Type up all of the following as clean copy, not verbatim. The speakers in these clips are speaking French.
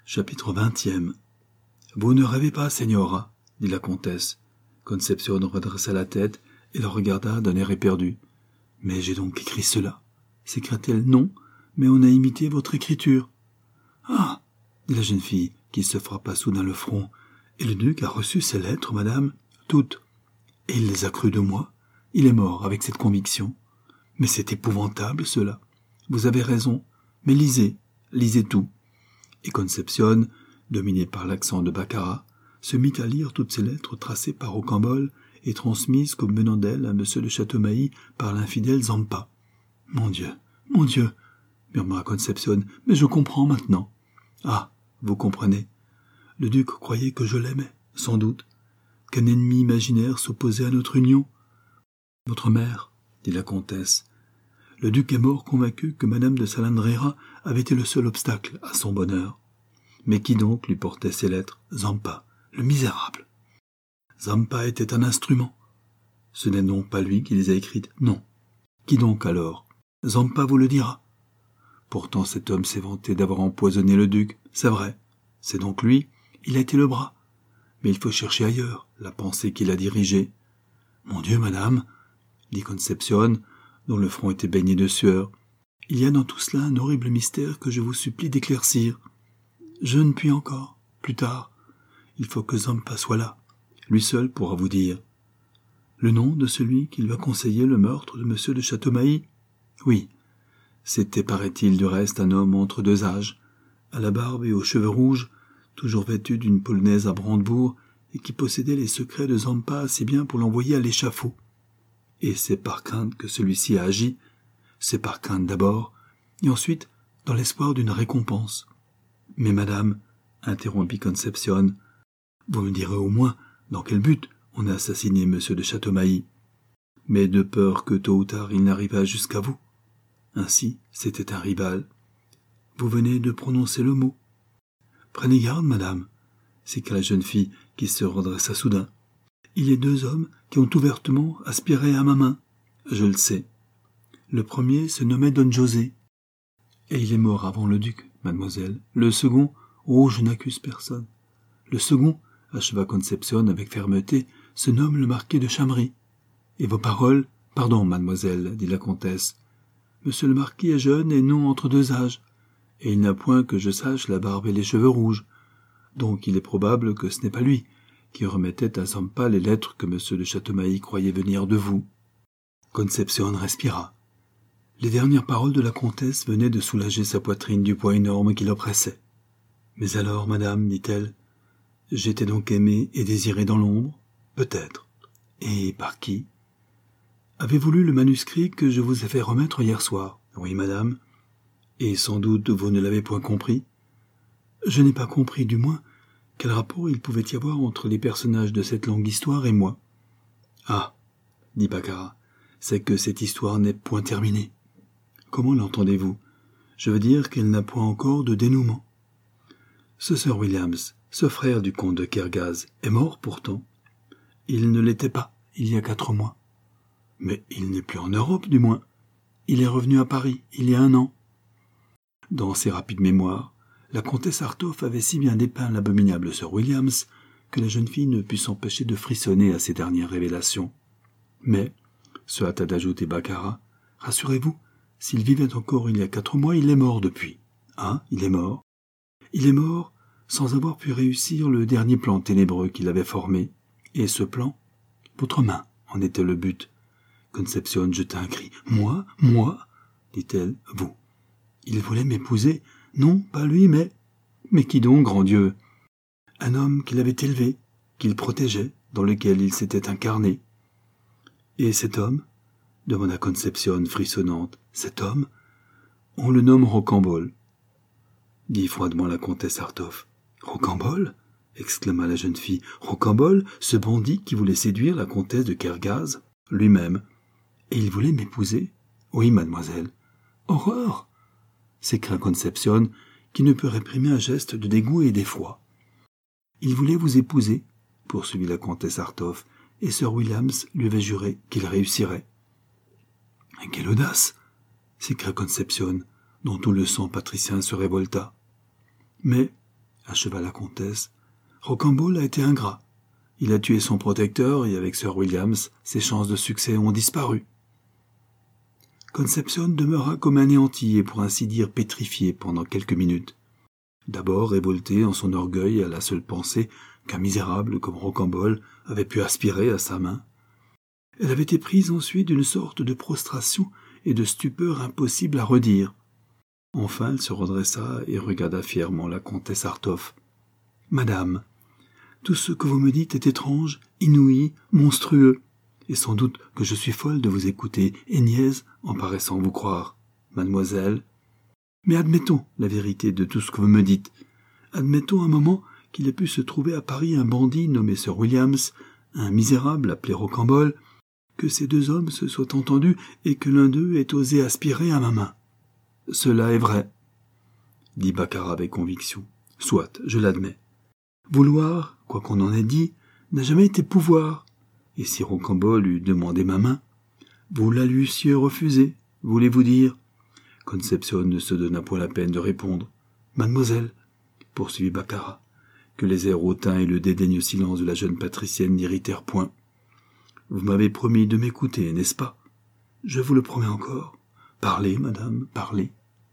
Chapitre 20. Vous ne rêvez pas, señora, dit la comtesse. Concepción redressa la tête et la regarda d'un air éperdu. Mais j'ai donc écrit cela, s'écria-t-elle. Non, mais on a imité votre écriture. Ah, dit la jeune fille, qui se frappa soudain le front. Et le duc a reçu ces lettres, madame, toutes. Et il les a crues de moi. Il est mort avec cette conviction. Mais c'est épouvantable, cela. Vous avez raison, mais lisez tout. Et Concepción, dominée par l'accent de Baccarat, se mit à lire toutes ces lettres tracées par Rocambole et transmises comme venant d'elle à M. de Châteaumailly par l'infidèle Zampa. « Mon Dieu, murmura Concepción, mais je comprends maintenant. »« Ah, vous comprenez. Le duc croyait que je l'aimais, sans doute, qu'un ennemi imaginaire s'opposait à notre union. »« Votre mère, dit la comtesse. Le duc est mort convaincu que Madame de Salandrera avait été le seul obstacle à son bonheur. Mais qui donc lui portait ces lettres? Zampa, le misérable. Zampa était un instrument. Ce n'est donc pas lui qui les a écrites? Non. Qui donc alors? Zampa vous le dira. Pourtant cet homme s'est vanté d'avoir empoisonné le duc, c'est vrai. C'est donc lui, il a été le bras. Mais il faut chercher ailleurs la pensée qui l'a dirigée. Mon Dieu, madame, dit Concepción, dont le front était baigné de sueur, il y a dans tout cela un horrible mystère que je vous supplie d'éclaircir. Je ne puis encore, plus tard. Il faut que Zampa soit là. Lui seul pourra vous dire. Le nom de celui qui lui a conseillé le meurtre de M. de Châteaumailly? Oui. C'était, paraît-il, du reste, un homme entre deux âges, à la barbe et aux cheveux rouges, toujours vêtu d'une polonaise à brandebourg, et qui possédait les secrets de Zampa assez bien pour l'envoyer à l'échafaud. Et c'est par crainte que celui-ci a agi, c'est par crainte d'abord, et ensuite dans l'espoir d'une récompense. Mais madame, interrompit Concepción, vous me direz au moins dans quel but on a assassiné M. de Châteaumailly, mais de peur que tôt ou tard il n'arrivât jusqu'à vous. Ainsi, c'était un rival. Vous venez de prononcer le mot. Prenez garde, madame, s'écria la jeune fille qui se redressa soudain. Il y a deux hommes qui ont ouvertement aspiré à ma main. Je le sais. Le premier se nommait Don José. Et il est mort avant le duc, mademoiselle. Le second, oh, je n'accuse personne. Le second, acheva Concepción avec fermeté, se nomme le marquis de Chamry. Et vos paroles? Pardon, mademoiselle, dit la comtesse. Monsieur le marquis est jeune et non entre deux âges. Et il n'a point, que je sache, la barbe et les cheveux rouges. Donc il est probable que ce n'est pas lui qui remettait à Zampa les lettres que M. de Châteaumailly croyait venir de vous. Concepción respira. Les dernières paroles de la comtesse venaient de soulager sa poitrine du poids énorme qui l'oppressait. Mais alors, madame, dit-elle, j'étais donc aimée et désirée dans l'ombre? Peut-être. Et par qui? Avez-vous lu le manuscrit que je vous ai fait remettre hier soir? Oui, madame. Et sans doute vous ne l'avez point compris? Je n'ai pas compris, du moins, quel rapport il pouvait y avoir entre les personnages de cette longue histoire et moi. Ah, dit Baccarat, c'est que cette histoire n'est point terminée. Comment l'entendez-vous? Je veux dire qu'elle n'a point encore de dénouement. Ce Sir Williams, ce frère du comte de Kergaz, est mort pourtant. Il ne l'était pas, il y a 4 mois. Mais il n'est plus en Europe, du moins. Il est revenu à Paris, il y a 1 an. Dans ses rapides mémoires, la comtesse Artolphe avait si bien dépeint l'abominable Sir Williams que la jeune fille ne put s'empêcher de frissonner à ces dernières révélations. Mais, se hâta d'ajouter Baccarat, rassurez-vous, s'il vivait encore il y a 4 mois, il est mort depuis. Hein, il est mort? Il est mort sans avoir pu réussir le dernier plan ténébreux qu'il avait formé. Et ce plan, votre main en était le but. Concepción jeta un cri. Moi, dit-elle, vous. Il voulait m'épouser. Non, pas lui, mais qui donc, grand Dieu? Un homme qu'il avait élevé, qu'il protégeait, dans lequel il s'était incarné. Et cet homme, demanda Concepción frissonnante, cet homme, on le nomme Rocambole, dit froidement la comtesse Artolphe. Rocambole? Exclama la jeune fille. Rocambole, ce bandit qui voulait séduire la comtesse de Kergaz? Lui-même. Et il voulait m'épouser? Oui, mademoiselle. Horreur! S'écria Concepción, qui ne peut réprimer un geste de dégoût et d'effroi. Il voulait vous épouser, poursuivit la comtesse Artolphe, et Sir Williams lui avait juré qu'il réussirait. Quelle audace! S'écria Concepción, dont tout le sang patricien se révolta. Mais, acheva la comtesse. Rocambole a été ingrat. Il a tué son protecteur et avec Sir Williams, ses chances de succès ont disparu. Concepcion demeura comme anéanti et pour ainsi dire pétrifié pendant quelques minutes. D'abord révoltée en son orgueil à la seule pensée qu'un misérable comme Rocambole avait pu aspirer à sa main. Elle avait été prise ensuite d'une sorte de prostration et de stupeur impossible à redire. Enfin elle se redressa et regarda fièrement la comtesse Artoff. « Madame, tout ce que vous me dites est étrange, inouï, monstrueux, et sans doute que je suis folle de vous écouter et niaise en paraissant vous croire, mademoiselle. Mais admettons la vérité de tout ce que vous me dites. Admettons un moment qu'il ait pu se trouver à Paris un bandit nommé Sir Williams, un misérable appelé Rocambole, que ces deux hommes se soient entendus et que l'un d'eux ait osé aspirer à ma main. Cela est vrai, dit Baccarat avec conviction. Soit, je l'admets. Vouloir, quoi qu'on en ait dit, n'a jamais été pouvoir. Et si Rocambole eût demandé ma main, vous la lui eussiez refusée, voulez-vous dire? Concepcion ne se donna point la peine de répondre. Mademoiselle, poursuivit Baccarat, que les airs hautains et le dédaigneux silence de la jeune patricienne n'irritèrent point. Vous m'avez promis de m'écouter, n'est-ce pas? Je vous le promets encore. Parlez, madame, parlez.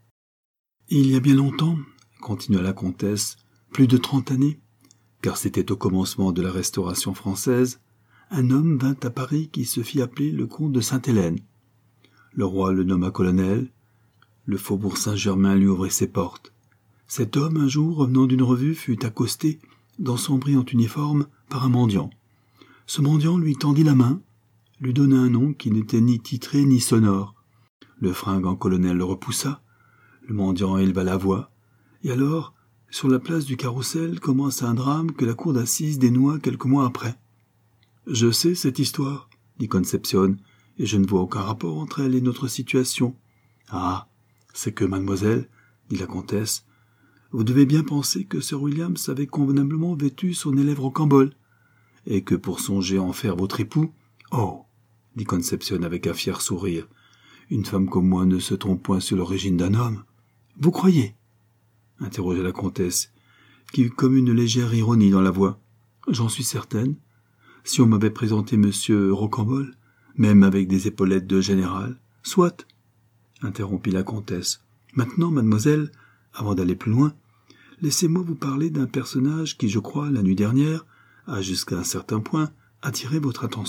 Il y a bien longtemps, continua la comtesse, plus de 30 années, car c'était au commencement de la Restauration française, un homme vint à Paris qui se fit appeler le comte de Sainte-Hélène. Le roi le nomma colonel, le faubourg Saint-Germain lui ouvrit ses portes. Cet homme, un jour, revenant d'une revue, fut accosté, dans son brillant uniforme, par un mendiant. Ce mendiant lui tendit la main, lui donna un nom qui n'était ni titré ni sonore. Le fringant colonel le repoussa, le mendiant éleva la voix, et alors, sur la place du Carrousel, commence un drame que la cour d'assises dénoua quelques mois après. « Je sais cette histoire, » dit Concepcion, « et je ne vois aucun rapport entre elle et notre situation. »« Ah, c'est que, mademoiselle, » dit la comtesse, « vous devez bien penser que Sir Williams avait convenablement vêtu son élève Rocambole, et que pour songer à en faire votre époux... »« Oh !» dit Concepcion avec un fier sourire, « une femme comme moi ne se trompe point sur l'origine d'un homme. »« Vous croyez ?» interrogea la comtesse, qui eut comme une légère ironie dans la voix. « J'en suis certaine. Si on m'avait présenté monsieur Rocambole, même avec des épaulettes de général... »« Soit !» interrompit la comtesse. « Maintenant, mademoiselle, avant d'aller plus loin, laissez-moi vous parler d'un personnage qui, je crois, la nuit dernière, a jusqu'à un certain point attiré votre attention. »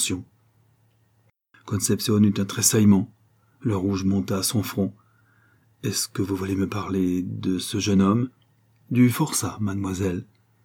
Concepcion eut un tressaillement. Le rouge monta à son front. « Est-ce que vous voulez me parler de ce jeune homme ?»« Du forçat, mademoiselle. »« Ah !»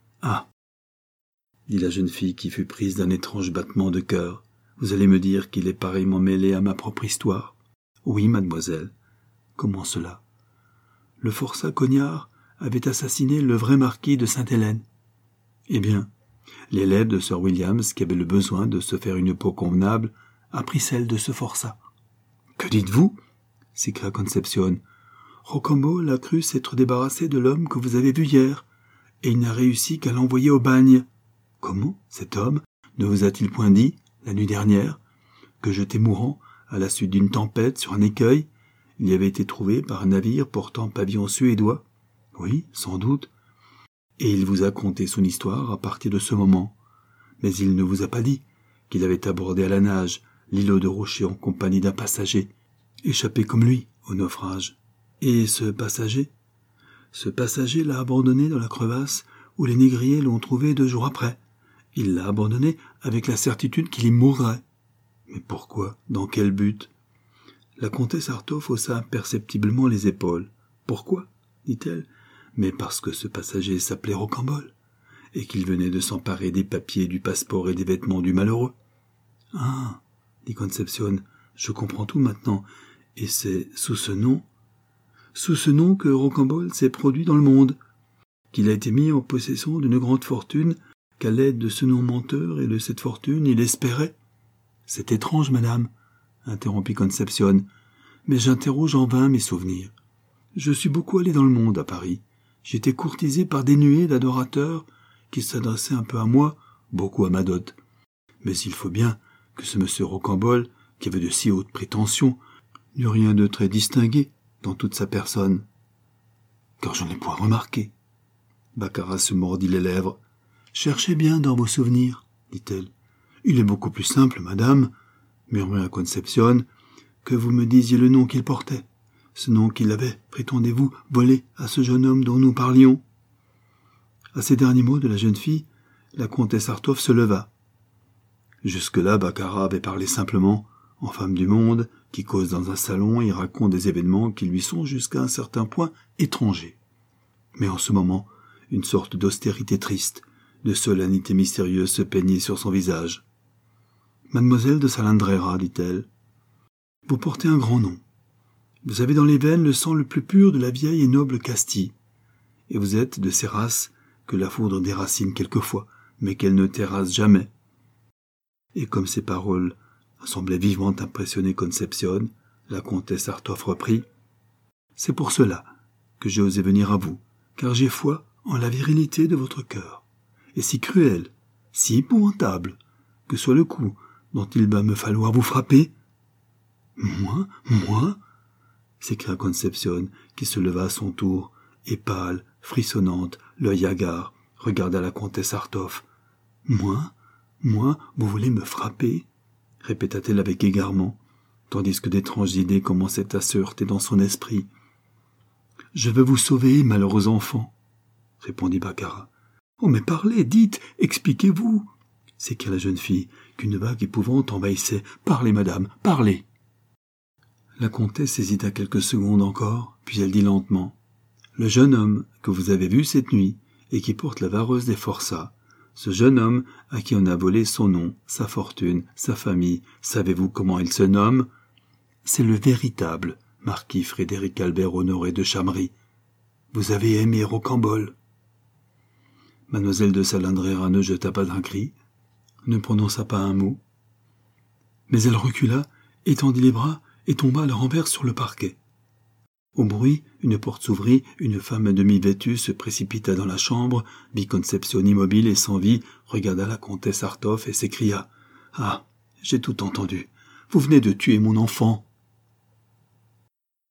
dit la jeune fille qui fut prise d'un étrange battement de cœur. « Vous allez me dire qu'il est pareillement mêlé à ma propre histoire. »« Oui, mademoiselle. »« Comment cela ?»« Le forçat Cognard avait assassiné le vrai marquis de Sainte-Hélène. »« Eh bien, l'élève de Sir Williams, qui avait le besoin de se faire une peau convenable, a pris celle de ce forçat. »« Que dites-vous » s'écria Concepcion. « Rocambole a cru s'être débarrassé de l'homme que vous avez vu hier, et il n'a réussi qu'à l'envoyer au bagne. Comment cet homme ne vous a-t-il point dit, la nuit dernière, que jeté mourant, à la suite d'une tempête sur un écueil, il y avait été trouvé par un navire portant pavillon suédois? Oui, sans doute. Et il vous a conté son histoire à partir de ce moment. Mais il ne vous a pas dit qu'il avait abordé à la nage l'îlot de Rocher en compagnie d'un passager, échappé comme lui au naufrage. Et ce passager l'a abandonné dans la crevasse où les négriers l'ont trouvé 2 jours après. Il l'a abandonné avec la certitude qu'il y mourrait. Mais pourquoi? Dans quel but? La comtesse Artoff haussa imperceptiblement les épaules. Pourquoi? dit-elle. Mais parce que ce passager s'appelait Rocambole, et qu'il venait de s'emparer des papiers, du passeport et des vêtements du malheureux. Ah, dit Concepcion, je comprends tout maintenant, et c'est sous ce nom que Rocambole s'est produit dans le monde, qu'il a été mis en possession d'une grande fortune, qu'à l'aide de ce nom menteur et de cette fortune, il espérait. C'est étrange, madame, interrompit Concepcion, mais j'interroge en vain mes souvenirs. Je suis beaucoup allé dans le monde à Paris. J'étais courtisé par des nuées d'adorateurs qui s'adressaient un peu à moi, beaucoup à ma dot. Mais il faut bien que ce monsieur Rocambole, qui avait de si hautes prétentions, n'eut rien de très distingué dans toute sa personne, car je ne l'ai point remarqué. Baccarat se mordit les lèvres. « Cherchez bien dans vos souvenirs, dit-elle. « Il est beaucoup plus simple, madame, murmura Concepcion, que vous me disiez le nom qu'il portait, ce nom qu'il avait, prétendez-vous, volé à ce jeune homme dont nous parlions. » À ces derniers mots de la jeune fille, la comtesse Artov se leva. Jusque-là, Baccarat avait parlé simplement, en femme du monde, qui cause dans un salon et raconte des événements qui lui sont jusqu'à un certain point étrangers. Mais en ce moment, une sorte d'austérité triste, de solennité mystérieuse se peignait sur son visage. « Mademoiselle de Salandrera, dit-elle, vous portez un grand nom. Vous avez dans les veines le sang le plus pur de la vieille et noble Castille, et vous êtes de ces races que la foudre déracine quelquefois, mais qu'elle ne terrasse jamais. » Et comme ces paroles semblaient vivement impressionner Concepcion, la comtesse Artov reprit. « C'est pour cela que j'ai osé venir à vous, car j'ai foi en la virilité de votre cœur, et si cruel, si épouvantable, que soit le coup dont il va me falloir vous frapper. »« Moi » s'écria Concepcion, qui se leva à son tour, et pâle, frissonnante, l'œil hagard, regarda la comtesse Artov. « Moi, vous voulez me frapper ?» répéta-t-elle avec égarement, tandis que d'étranges idées commençaient à se heurter dans son esprit. « Je veux vous sauver, malheureux enfant, » répondit Baccarat. « Oh, mais parlez, dites, expliquez-vous » s'écria la jeune fille, qu'une vague épouvante envahissait. « Parlez, madame, parlez » La comtesse hésita quelques secondes encore, puis elle dit lentement. « Le jeune homme que vous avez vu cette nuit, et qui porte la vareuse des forçats, ce jeune homme à qui on a volé son nom, sa fortune, sa famille, savez-vous comment il se nomme? C'est le véritable marquis Frédéric Albert Honoré de Chamery. Vous avez aimé Rocambole. » Mademoiselle de Salandrera ne jeta pas un cri, ne prononça pas un mot. Mais elle recula, étendit les bras et tomba à la renverse sur le parquet. Au bruit, une porte s'ouvrit, une femme à demi vêtue se précipita dans la chambre, vit Concepcion immobile et sans vie, regarda la comtesse Artov et s'écria « Ah, j'ai tout entendu. Vous venez de tuer mon enfant. »